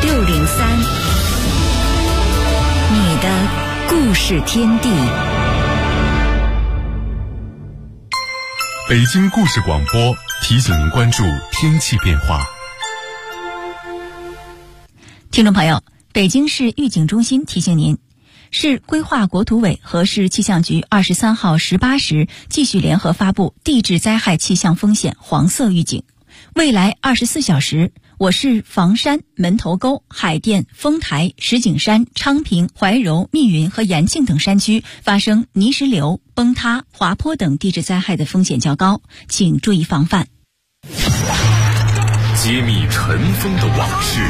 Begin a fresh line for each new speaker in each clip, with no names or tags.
你的故事天地。
北京故事广播提醒您关注天气变化。
听众朋友，北京市预警中心提醒您，市规划国土委和市气象局23号18时继续联合发布地质灾害气象风险黄色预警。未来24小时，我市房山、门头沟、海淀、丰台、石景山、昌平、怀柔、密云和延庆等山区发生泥石流、崩塌、滑坡等地质灾害的风险较高，请注意防范。
揭秘尘封的往事，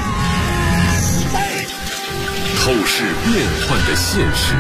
透视变幻的现实，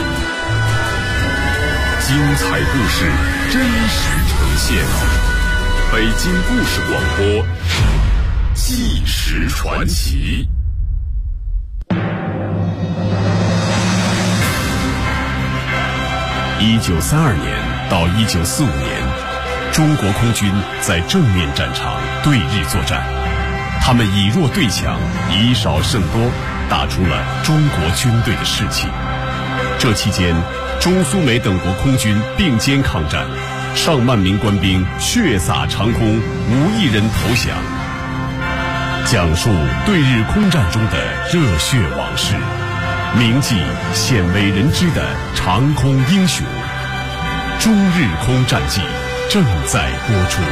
精彩故事真实呈现。北京故事广播，纪实传奇。1932年到1945年，中国空军在正面战场对日作战，他们以弱对强，以少胜多，打出了中国军队的士气。这期间，中苏美等国空军并肩抗战，上万名官兵血洒长空，无一人投降。讲述对日空战中的热血往事，铭记鲜为人知的长空英雄。中日空战记正在播出。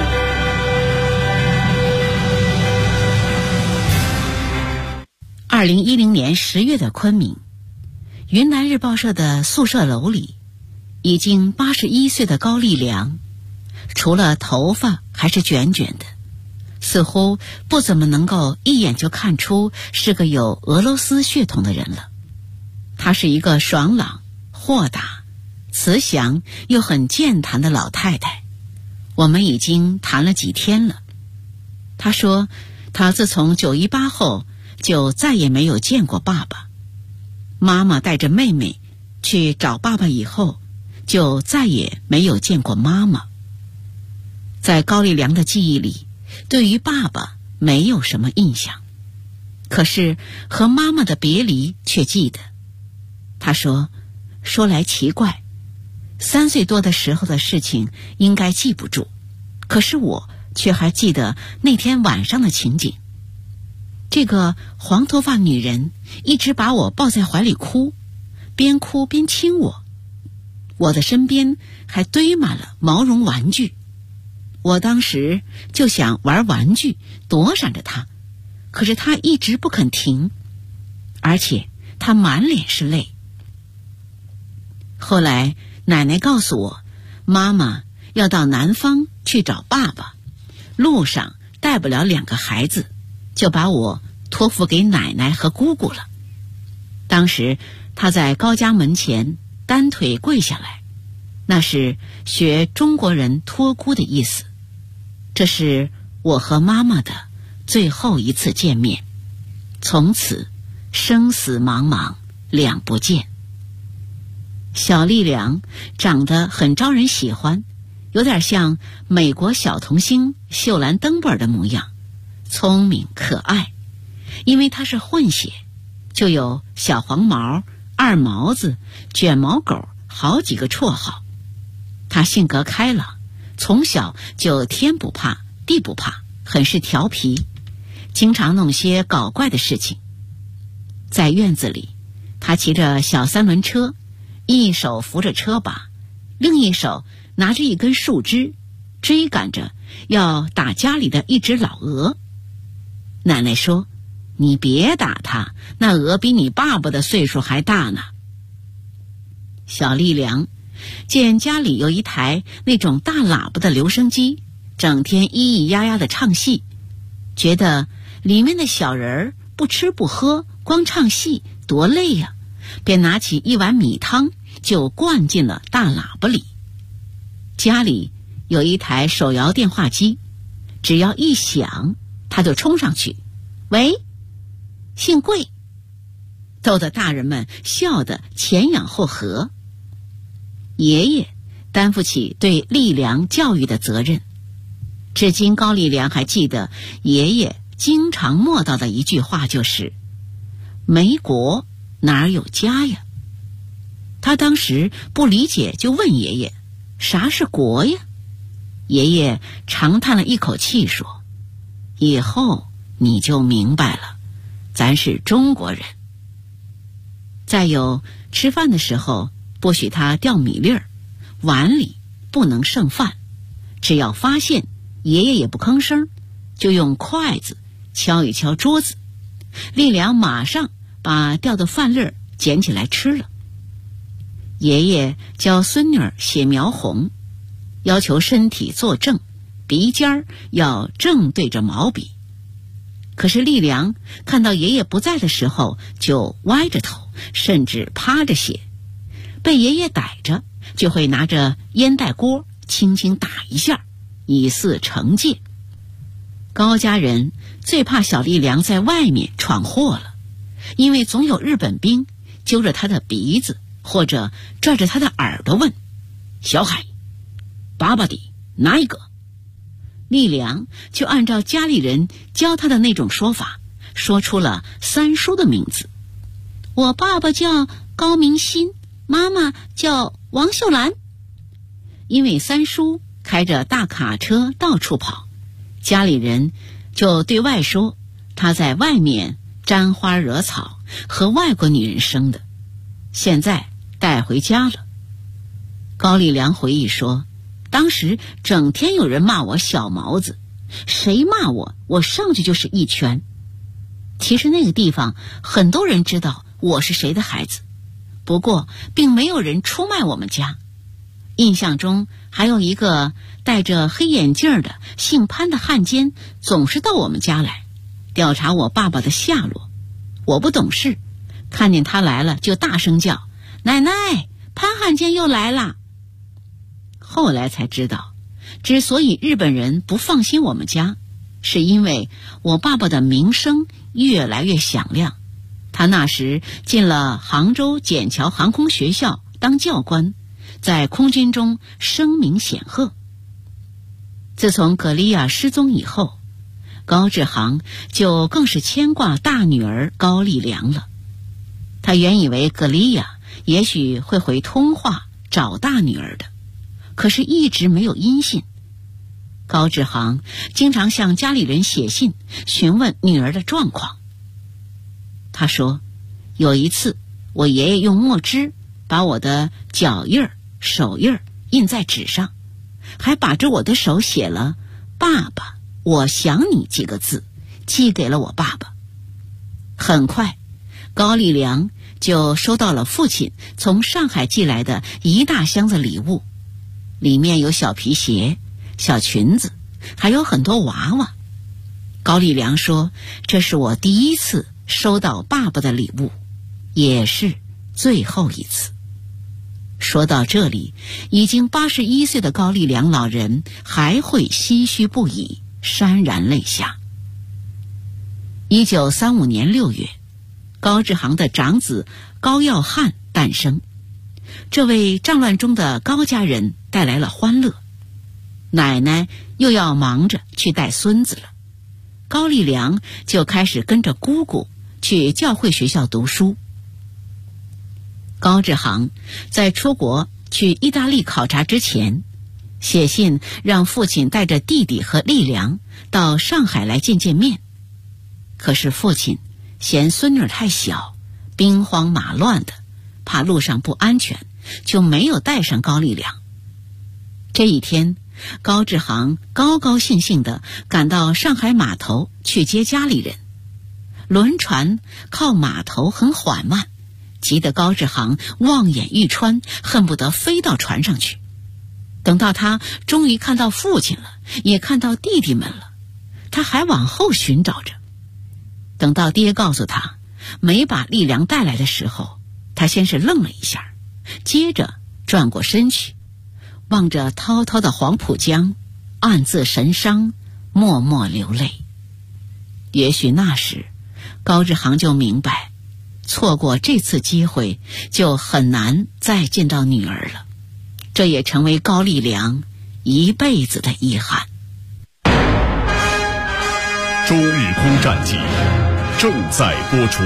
2010年10月的昆明，云南日报社的宿舍楼里，已经81岁的高丽良，除了头发还是卷卷的，似乎不怎么能够一眼就看出是个有俄罗斯血统的人了。她是一个爽朗、豁达、慈祥又很健谈的老太太。我们已经谈了几天了。她说，她自从918后就再也没有见过爸爸。妈妈带着妹妹去找爸爸以后，就再也没有见过妈妈。在高丽良的记忆里，对于爸爸没有什么印象，可是和妈妈的别离却记得。他说来奇怪，3岁多的时候的事情应该记不住，可是我却还记得那天晚上的情景。这个黄头发女人一直把我抱在怀里哭，边哭边亲我。我的身边还堆满了毛绒玩具，我当时就想玩玩具躲闪着她，可是她一直不肯停，而且她满脸是泪。后来奶奶告诉我，妈妈要到南方去找爸爸，路上带不了2个孩子，就把我托付给奶奶和姑姑了。当时她在高家门前单腿跪下来，那是学中国人托孤的意思。这是我和妈妈的最后一次见面，从此生死茫茫两不见。小丽良长得很招人喜欢，有点像美国小童星秀兰登贝尔的模样，聪明可爱。因为她是混血，就有小黄毛、二毛子、卷毛狗好几个绰号。她性格开朗，从小就天不怕地不怕，很是调皮，经常弄些搞怪的事情。在院子里，她骑着小3轮车，一手扶着车把，另一手拿着一根树枝，追赶着要打家里的一只老鹅。奶奶说，你别打它，那鹅比你爸爸的岁数还大呢。小丽良见家里有一台那种大喇叭的留声机，整天咿咿呀呀的唱戏，觉得里面的小人儿不吃不喝，光唱戏多累呀，便拿起一碗米汤就灌进了大喇叭里。家里有一台手摇电话机，只要一响，他就冲上去，喂，姓桂，逗得大人们笑得前仰后合。爷爷担负起对丽良教育的责任，至今高丽良还记得爷爷经常默叨的一句话就是：“没国哪有家呀？”他当时不理解，就问爷爷：“啥是国呀？”爷爷长叹了一口气说：“以后你就明白了，咱是中国人。”再有，吃饭的时候不许他掉米粒儿，碗里不能剩饭，只要发现，爷爷也不吭声，就用筷子敲一敲桌子，丽良马上把掉的饭粒儿捡起来吃了。爷爷教孙女儿写描红，要求身体坐正，鼻尖儿要正对着毛笔。可是丽良看到爷爷不在的时候，就歪着头，甚至趴着写。被爷爷逮着，就会拿着烟袋锅轻轻打一下，以示惩戒。高家人最怕小丽良在外面闯祸了，因为总有日本兵揪着他的鼻子或者拽着他的耳朵问：“小海，爸爸的哪一个？”丽良就按照家里人教他的那种说法，说出了三叔的名字：“我爸爸叫高明新，妈妈叫王秀兰。”因为三叔开着大卡车到处跑，家里人就对外说他在外面沾花惹草，和外国女人生的，现在带回家了。高丽良回忆说，当时整天有人骂我小毛子，谁骂我，我上去就是一拳。其实那个地方很多人知道我是谁的孩子，不过并没有人出卖我们家。印象中还有一个戴着黑眼镜的姓潘的汉奸，总是到我们家来调查我爸爸的下落。我不懂事，看见他来了就大声叫：“奶奶，潘汉奸又来了！”后来才知道，之所以日本人不放心我们家，是因为我爸爸的名声越来越响亮。他那时进了杭州笕桥航空学校当教官，在空军中声名显赫。自从葛丽亚失踪以后，高志航就更是牵挂大女儿高丽良了。他原以为葛丽亚也许会回通化找大女儿的，可是一直没有音信。高志航经常向家里人写信询问女儿的状况。他说，有一次我爷爷用墨汁把我的脚印儿、手印儿印在纸上，还把着我的手写了“爸爸，我想你”几个字，寄给了我爸爸。很快，高丽良就收到了父亲从上海寄来的一大箱子礼物，里面有小皮鞋、小裙子，还有很多娃娃。高丽良说，这是我第一次收到爸爸的礼物，也是最后一次。说到这里，已经81岁的高丽良老人还会唏嘘不已，潸然泪下。1935年6月，高志航的长子高耀汉诞生。这位战乱中的高家人带来了欢乐，奶奶又要忙着去带孙子了。高丽良就开始跟着姑姑去教会学校读书。高志航在出国去意大利考察之前，写信让父亲带着弟弟和丽良到上海来见见面。可是父亲嫌孙女太小，兵荒马乱的，怕路上不安全，就没有带上高丽良。这一天，高志航高高兴兴地赶到上海码头去接家里人。轮船靠码头很缓慢，急得高志航望眼欲穿，恨不得飞到船上去。等到他终于看到父亲了，也看到弟弟们了，他还往后寻找着。等到爹告诉他没把丽良带来的时候，他先是愣了一下，接着转过身去，望着滔滔的黄浦江，暗自神伤，默默流泪。也许那时高志航就明白，错过这次机会就很难再见到女儿了，这也成为高丽良一辈子的遗憾。
中日空战记正在播出。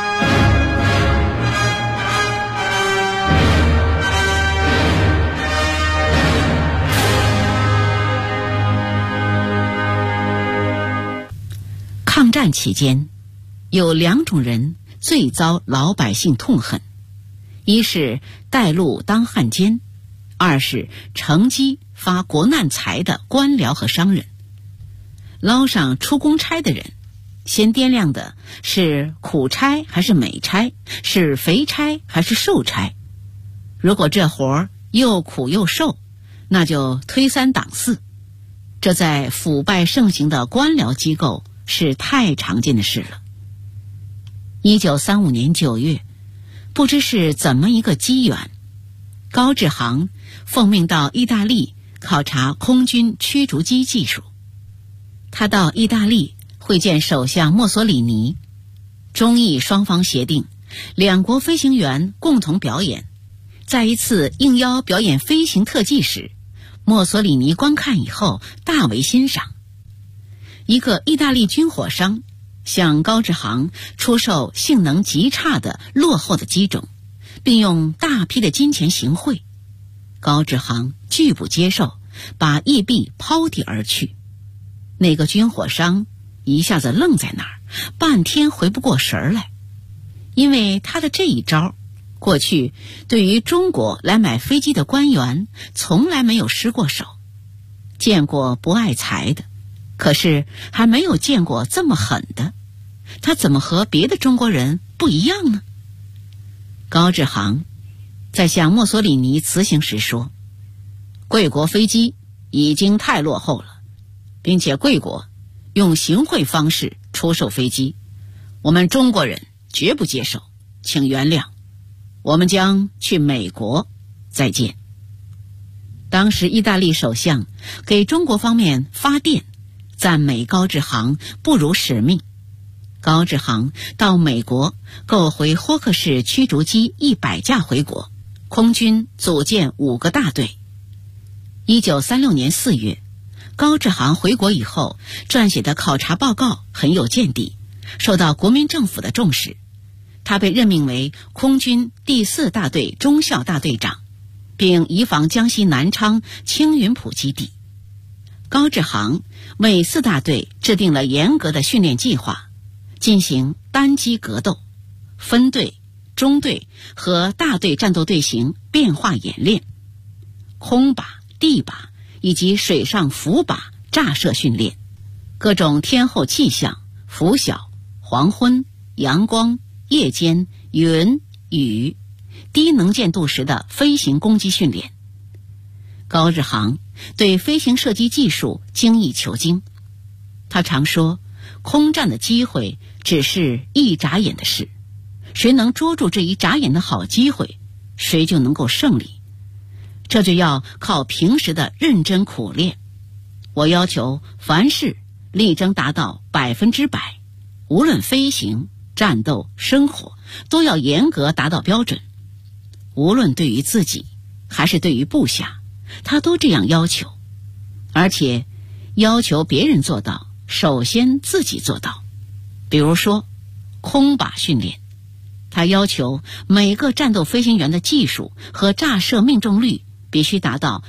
抗战期间，有2种人最遭老百姓痛恨，一是带路当汉奸，二是乘机发国难财的官僚和商人。捞上出公差的人，先掂量的是苦差还是美差，是肥差还是瘦差。如果这活儿又苦又瘦，那就推3挡4。这在腐败盛行的官僚机构是太常见的事了。1935年9月，不知是怎么一个机缘，高志航奉命到意大利考察空军驱逐机技术。他到意大利会见首相墨索里尼，中意双方协定，2国飞行员共同表演。在一次应邀表演飞行特技时，墨索里尼观看以后大为欣赏。一个意大利军火商向高志航出售性能极差的落后的机种，并用大批的金钱行贿。高志航拒不接受，把义币抛地而去。那个军火商一下子愣在那儿，半天回不过神来。因为他的这一招，过去对于中国来买飞机的官员从来没有失过手。见过不爱财的，可是还没有见过这么狠的。他怎么和别的中国人不一样呢？高志航在向墨索里尼辞行时说，贵国飞机已经太落后了，并且贵国用行贿方式出售飞机，我们中国人绝不接受，请原谅，我们将去美国，再见。当时意大利首相给中国方面发电，赞美高志航不辱使命。高志航到美国购回霍克式驱逐机100架回国，空军组建5个大队。1936年4月，高志航回国以后撰写的考察报告很有见地，受到国民政府的重视。他被任命为空军第4大队中校大队长，并移防江西南昌青云浦基地。高志航为4大队制定了严格的训练计划，进行单机格斗、分队、中队和大队战斗队形变化演练，空靶、地靶以及水上浮靶炸射训练，各种天候气象、拂晓、黄昏、阳光、夜间、云、雨、低能见度时的飞行攻击训练。高志航对飞行射击技术精益求精，他常说，空战的机会只是一眨眼的事，谁能捉住这一眨眼的好机会，谁就能够胜利。这就要靠平时的认真苦练。我要求凡事力争达到100%，无论飞行、战斗、生活，都要严格达到标准。无论对于自己还是对于部下，他都这样要求，而且要求别人做到，首先自己做到。比如说空靶训练，他要求每个战斗飞行员的技术和炸射命中率必须达到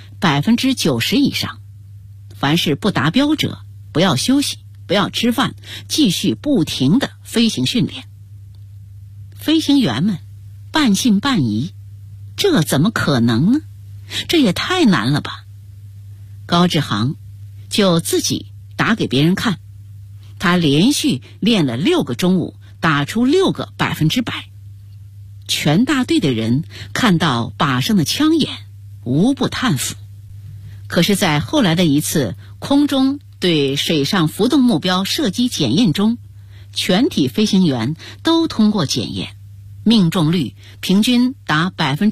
90%以上，凡是不达标者不要休息，不要吃饭，继续不停的飞行训练。飞行员们半信半疑，这怎么可能呢？这也太难了吧。高志航就自己打给别人看，他连续练了6个中午，打出6个100%。全大队的人看到靶上的枪眼，无不叹服。可是在后来的一次空中对水上浮动目标射击检验中，全体飞行员都通过检验，命中率平均达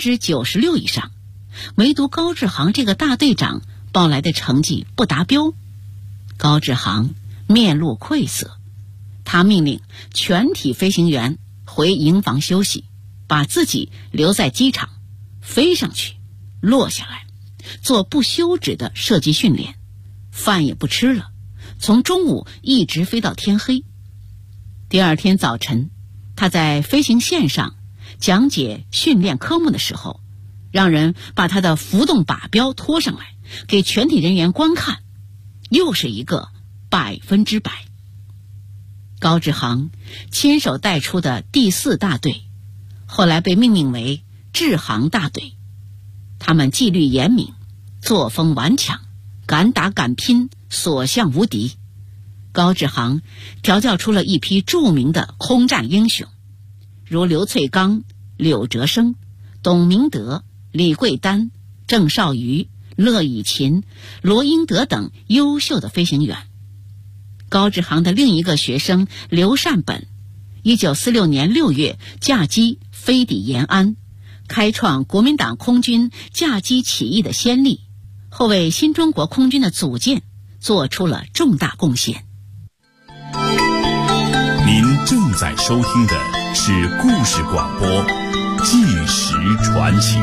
96%以上，唯独高志航这个大队长报来的成绩不达标。高志航面露愧色，他命令全体飞行员回营房休息，把自己留在机场，飞上去落下来，做不休止的射击训练，饭也不吃了， 从中午一直飞到天黑。第二天早晨，他在飞行线上讲解训练科目的时候，让人把他的浮动靶标拖上来，给全体人员观看，又是一个100%。高志航亲手带出的第4大队，后来被命名为志航大队。他们纪律严明，作风顽强，敢打敢拼，所向无敌。高志航调教出了一批著名的空战英雄，如刘粹刚、柳哲生、董明德、李桂丹、郑少瑜、乐以琴、罗英德等优秀的飞行员。高志航的另一个学生刘善本，1946年6月驾机飞抵延安，开创国民党空军驾机起义的先例，后为新中国空军的组建做出了重大贡献。
您正在收听的是故事广播《纪实传奇》。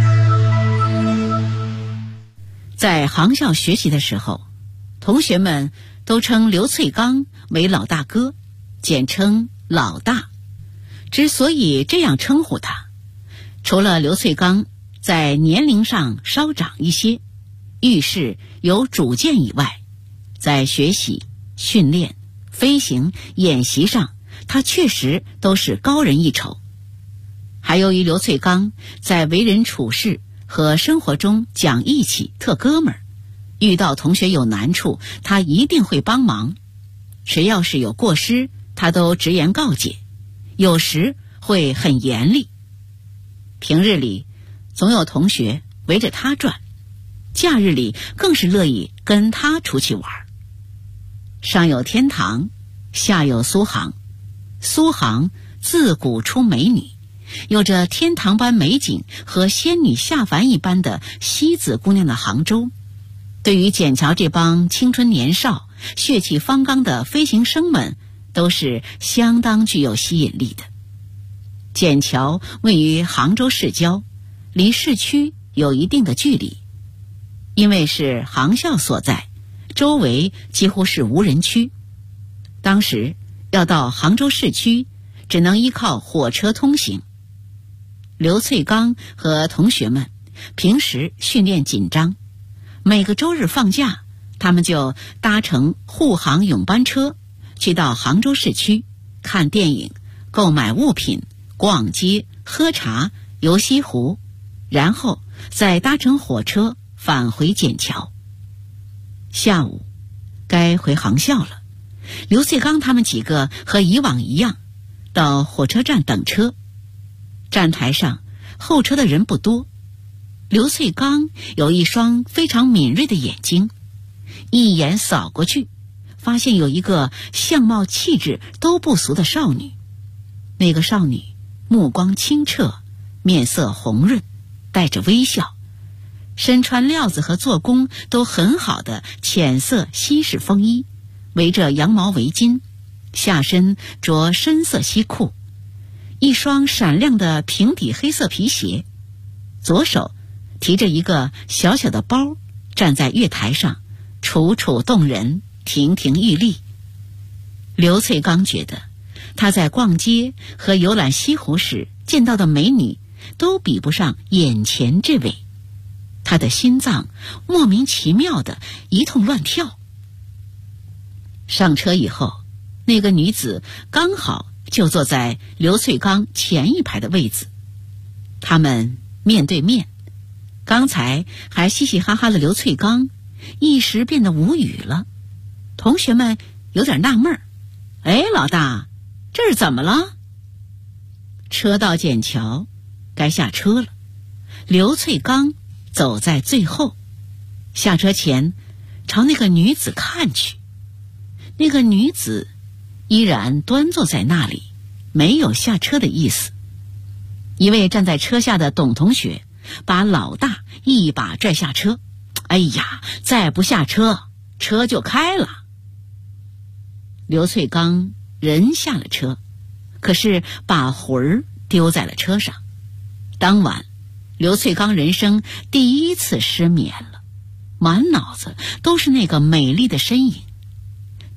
在航校学习的时候，同学们都称刘粹刚为老大哥，简称老大。之所以这样称呼他，除了刘粹刚在年龄上稍长一些，遇事有主见以外，在学习、训练、飞行、演习上，他确实都是高人一筹。还由于刘粹刚在为人处事和生活中讲义气、特哥们儿，遇到同学有难处，他一定会帮忙。谁要是有过失，他都直言告诫，有时会很严厉。平日里总有同学围着他转，假日里更是乐意跟他出去玩。上有天堂，下有苏杭。苏杭自古出美女，有着天堂般美景和仙女下凡一般的西子姑娘的杭州，对于笕桥这帮青春年少、血气方刚的飞行生们，都是相当具有吸引力的。笕桥位于杭州市郊，离市区有一定的距离。因为是航校所在，周围几乎是无人区。当时要到杭州市区，只能依靠火车通行。刘粹刚和同学们平时训练紧张，每个周日放假，他们就搭乘沪杭永班车去到杭州市区看电影、购买物品、逛街、喝茶、游西湖，然后再搭乘火车返回笕桥。下午该回航校了，刘粹刚他们几个和以往一样，到火车站等车。站台上候车的人不多，刘粹刚有一双非常敏锐的眼睛，一眼扫过去，发现有一个相貌气质都不俗的少女。那个少女目光清澈，面色红润，带着微笑，身穿料子和做工都很好的浅色西式风衣，围着羊毛围巾，下身着深色西裤，一双闪亮的平底黑色皮鞋，左手提着一个小小的包，站在月台上，楚楚动人，亭亭玉立。刘粹刚觉得他在逛街和游览西湖时见到的美女都比不上眼前这位，他的心脏莫名其妙的一通乱跳。上车以后，那个女子刚好就坐在刘粹刚前一排的位子，他们面对面。刚才还嘻嘻哈哈的刘粹刚一时变得无语了。同学们有点纳闷儿，哎，老大，这是怎么了？车到笕桥，该下车了。刘粹刚走在最后，下车前朝那个女子看去。那个女子依然端坐在那里，没有下车的意思。一位站在车下的董同学把老大一把拽下车，哎呀，再不下车，车就开了。刘粹刚人下了车，可是把魂儿丢在了车上。当晚，刘粹刚人生第一次失眠了，满脑子都是那个美丽的身影。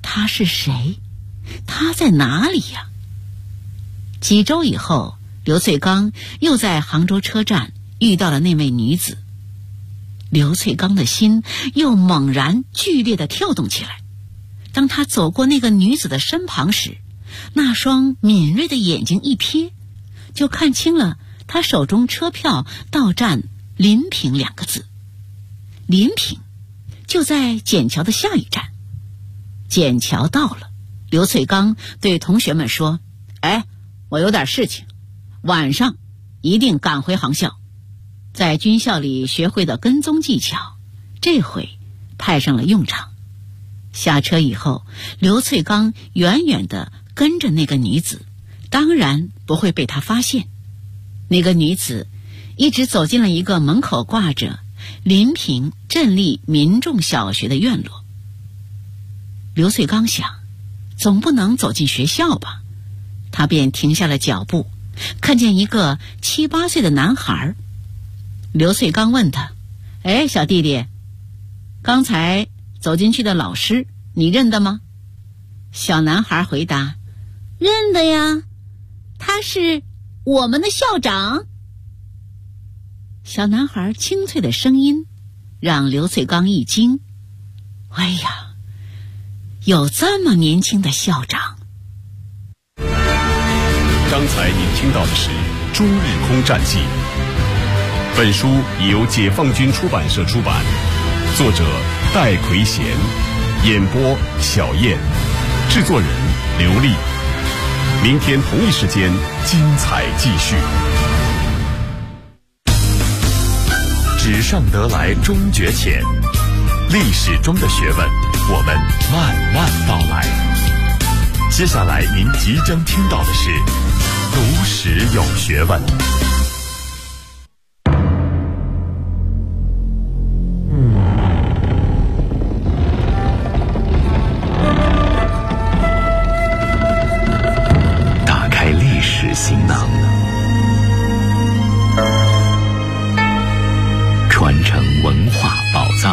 他是谁？他在哪里呀？几周以后，刘翠刚又在杭州车站遇到了那位女子。刘翠刚的心又猛然剧烈地跳动起来。当他走过那个女子的身旁时，那双敏锐的眼睛一瞥，就看清了她手中车票到站临平2个字。临平就在笕桥的下一站。笕桥到了，刘翠刚对同学们说：我有点事情，晚上一定赶回航校。在军校里学会的跟踪技巧，这回派上了用场。下车以后，刘翠刚远远地跟着那个女子，当然不会被她发现。那个女子一直走进了一个门口挂着临平镇立民众小学的院落。刘翠刚想，总不能走进学校吧，他便停下了脚步，看见一个7、8岁的男孩。刘翠刚问他：小弟弟，刚才走进去的老师你认得吗？小男孩回答：认得呀，他是我们的校长。小男孩清脆的声音让刘翠刚一惊，有这么年轻的校长。
刚才您听到的是《中日空战记》，本书由解放军出版社出版，作者戴奎贤，演播小燕，制作人刘丽。明天同一时间精彩继续。纸上得来终觉浅，历史中的学问我们慢慢道来。接下来您即将听到的是读史有学问。打开历史行囊，传承文化宝藏。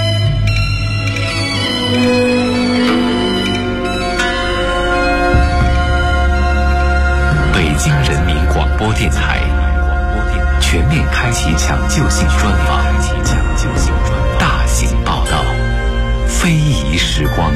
北京人民广播电台全面开启抢救性专访，大型报道，非遗时光。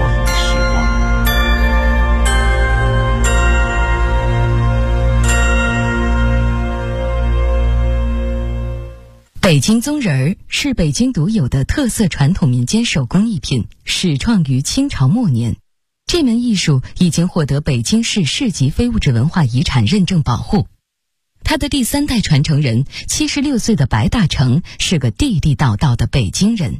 北京棕人儿是北京独有的特色传统民间手工艺品，始创于清朝末年。这门艺术已经获得北京市市级非物质文化遗产认证保护。他的第3代传承人76岁的白大成是个地地道道的北京人。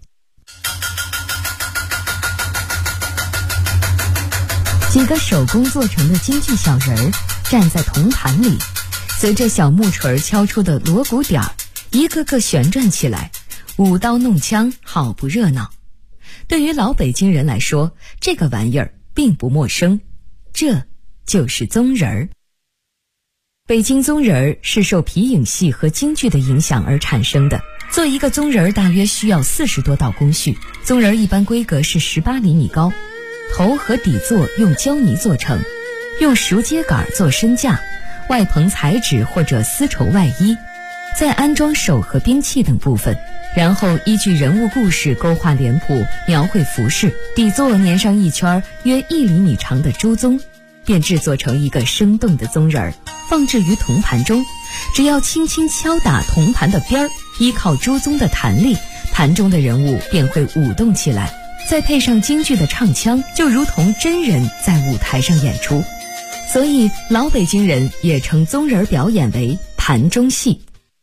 几个手工做成的京剧小人儿站在铜盘里，随着小木锤敲出的锣鼓点儿，一个个旋转起来，舞刀弄枪，好不热闹。对于老北京人来说，这个玩意儿并不陌生，这就是棕人儿。北京棕人儿是受皮影戏和京剧的影响而产生的。做一个棕人儿大约需要40多道工序。棕人儿一般规格是18厘米高，头和底座用胶泥做成，用熟秸秆做身架，外棚彩纸或者丝绸外衣，再安装手和兵器等部分，然后依据人物故事勾画脸谱，描绘服饰，底座粘上一圈约1厘米长的猪鬃，便制作成一个生动的棕人儿，放置于铜盘中。只要轻轻敲打铜盘的边儿，依靠猪鬃的弹力，盘中的人物便会舞动起来，再配上京剧的唱腔，就如同真人在舞台上演出。所以老北京人也称棕人表演为盘中戏。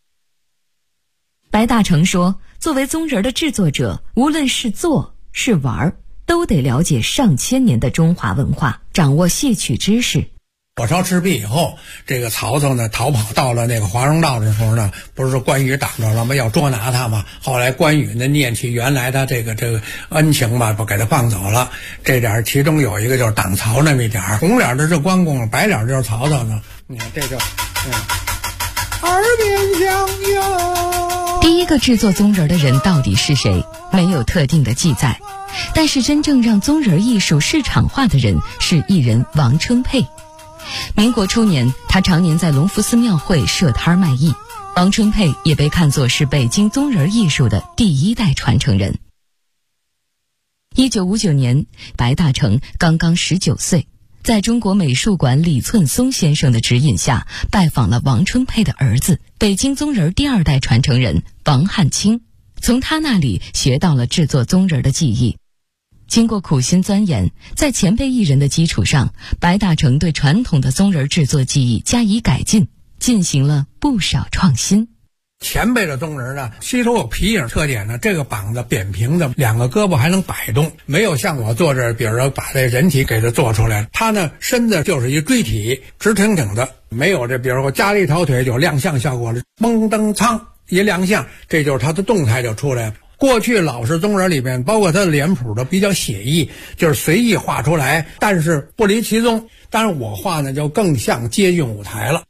白大成说，作为棕人的制作者，无论是做是玩，都得了解上千年的中华文化，掌握戏曲知识。
火烧赤壁以后，这个曹操呢逃跑到了那个华容道的时候呢，不是说关羽挡着了吗？要捉拿他嘛。后来关羽呢念起原来他这个恩情吧，不给他放走了。这点其中有一个就是挡曹那么一点，红脸的是关公，白脸就是曹操呢。你看这就耳边响应。
第一个制作棕人的人到底是谁？没有特定的记载。
但是真正让宗人艺术市场化的人是艺人王春佩。民国初年，他常年在隆福寺庙会设摊卖艺。王春佩也被看作是北京宗人艺术的第一代传承人。1959年，白大成刚刚19岁，在中国美术馆李寸松先生的指引下，拜访了王春佩的儿子，北京宗人第2代传承人王汉卿，从他那里学到了制作宗人的技艺。经过苦心钻研，在前辈艺人的基础上，白大成对传统的宗人制作技艺加以改进，进行了不少创新。
前辈的宗人呢，吸收有皮影特点呢，这个膀子扁平的，2个胳膊还能摆动，没有像我做这，比如说把这人体给它做出来。他呢，身子就是一锥体，直挺挺的，没有这，比如说加了一条腿就亮相效果了，嘣噔噌一亮相，这就是他的动态就出来了。过去老式宗人里面，包括他的脸谱的比较写意，就是随意画出来，但是不离其宗。但是我画呢，就更像接近舞台了。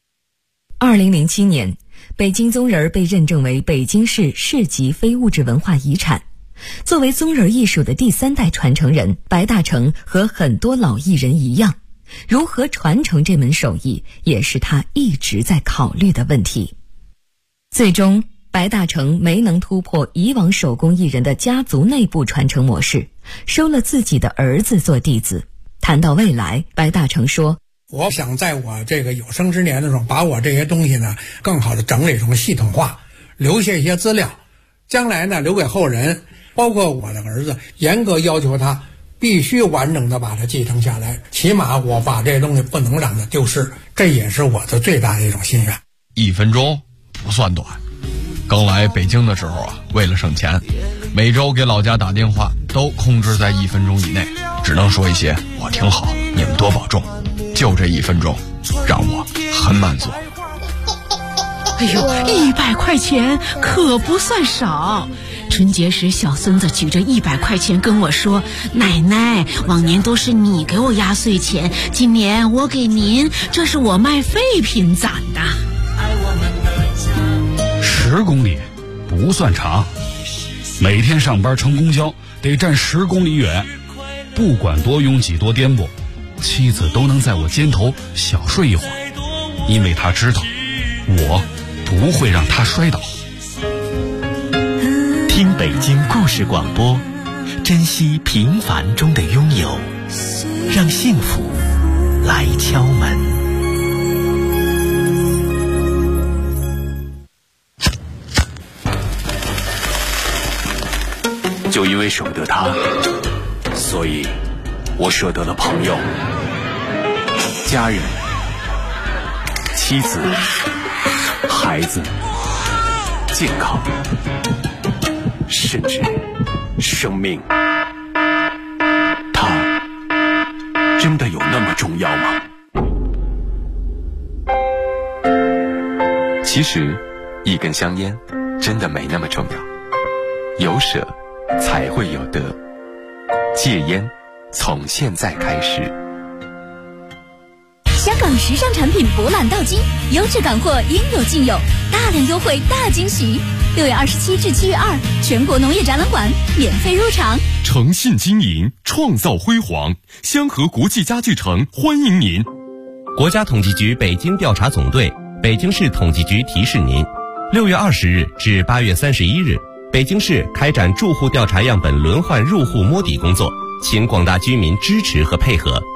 2007年，北京宗人被认证为北京市市级非物质文化遗产。作为宗人艺术的第3代传承人，白大成和很多老艺人一样，如何传承这门手艺，也是他一直在考虑的问题。最终，白大成没能突破以往手工艺人的家族内部传承模式，收了自己的儿子做弟子。谈到未来，白大成说，
我想在我这个有生之年的时候，把我这些东西呢，更好的整理成系统化，留下一些资料，将来呢留给后人，包括我的儿子，严格要求他必须完整的把它继承下来，起码我把这东西不能让它丢失，这也是我的最大的一种心愿。
1分钟不算短。刚来北京的时候啊，为了省钱，每周给老家打电话都控制在1分钟以内，只能说一些我挺好，你们多保重。就这1分钟，让我很满足。
哎呦，100块钱可不算少。春节时，小孙子举着100块钱跟我说：“奶奶，往年都是你给我压岁钱，今年我给您，这是我卖废品攒的。
”10公里不算长，每天上班乘公交得站10公里远，不管多拥挤多颠簸，妻子都能在我肩头小睡一会儿，因为她知道我不会让她摔倒。
听北京故事广播，珍惜平凡中的拥有，让幸福来敲门。
就因为舍不得他，所以我舍得了朋友、家人、妻子、孩子、健康，甚至生命。他真的有那么重要吗？
其实一根香烟真的没那么重要，有舍才会有得。戒烟从现在开始。
香港时尚产品博览到今，优质港货应有尽有，大量优惠大惊喜。6月27至7月2，全国农业展览馆免费入场。
诚信经营，创造辉煌，香河国际家具城欢迎您。
国家统计局北京调查总队、北京市统计局提示您：6月20日至8月31日，北京市开展住户调查样本轮换入户摸底工作，请广大居民支持和配合。